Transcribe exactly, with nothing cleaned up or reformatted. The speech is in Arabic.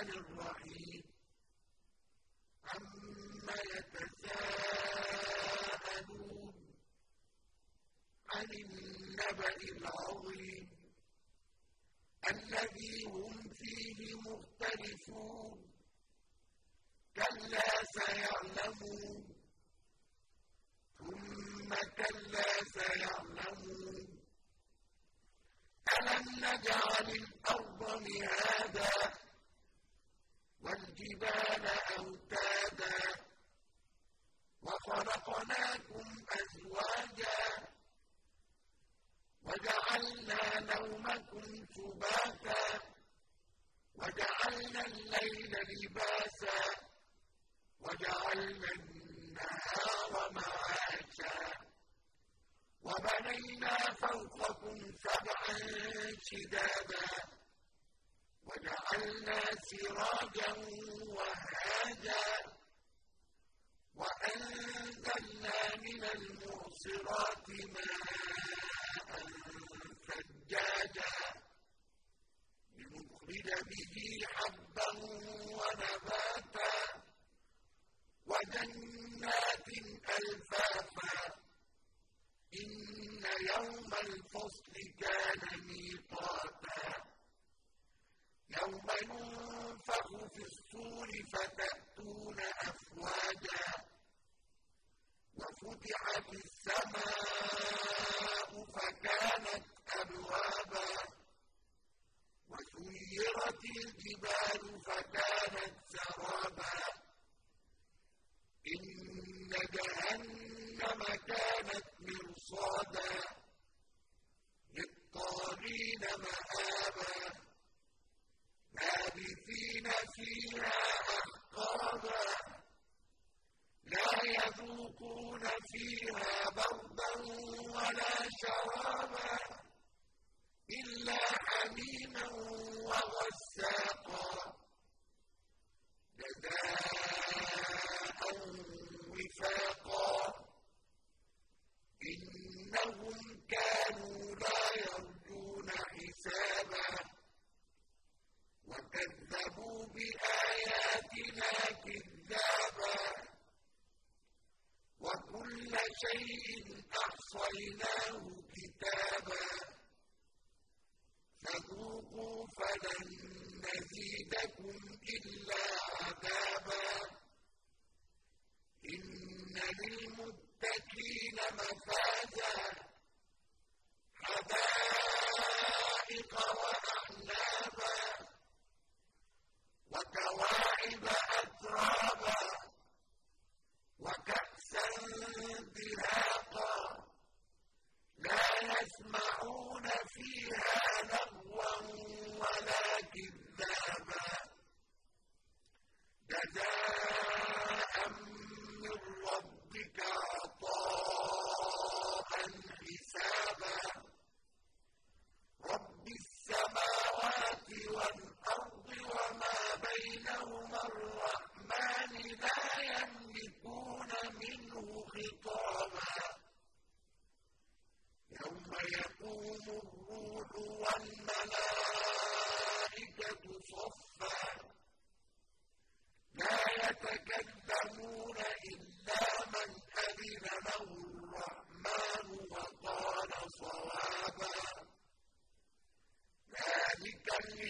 الرحيم عما يتساءلون عن النبأ العظيم الذي هم فيه مختلفون كلا سيعلمون ثم كلا سيعلمون ألم نجعل الأرض مهادا والجبال أوتادا وخلقناكم أزواجا وجعلنا نومكم سباتا وجعلنا الليل لباسا وجعلنا النهار معاشا وبنينا فوقكم سبعا شدادا وجعلنا سراجا وهاجا وأنزلنا من المعصرات ماء ثجاجا لنخرج به حبا ونباتا وجنات ألفافا إن يوم الفصل كان ميقاتا يوم ينفخ في الصور فتأتون أفواجا وفتحت السماء فكانت أبوابا وسيرت الجبال فكانت سرابا إن جهنم كانت مرصادا للطاغين مآبا لابثين فيها أحقابا لا يذوقون فيها بردا ولا شرابا إلا حميما وغساقا جزاء وفاقا إنهم كانوا لا يرجون حسابا وكذبوا بآياتنا كذابا وكل شيء أحصيناه كتابا فذوقوا فلن نزيدكم إلا عذابا إن للمتقين مفازا حدائق وأعنابا وكواعب أترابا وكأسا دهاقا لا يسمعون فيها لغوا ولا كذابا جزاء من ربك عطاء حسابا رب السماوات والأرض وما بينهما الرحمن لا يملكون منه خطابا يوم يقوم الروح والملائكة صفا لا يتكلمون إلا من أذن له الرحمن وقال صوابا ذلك اليوم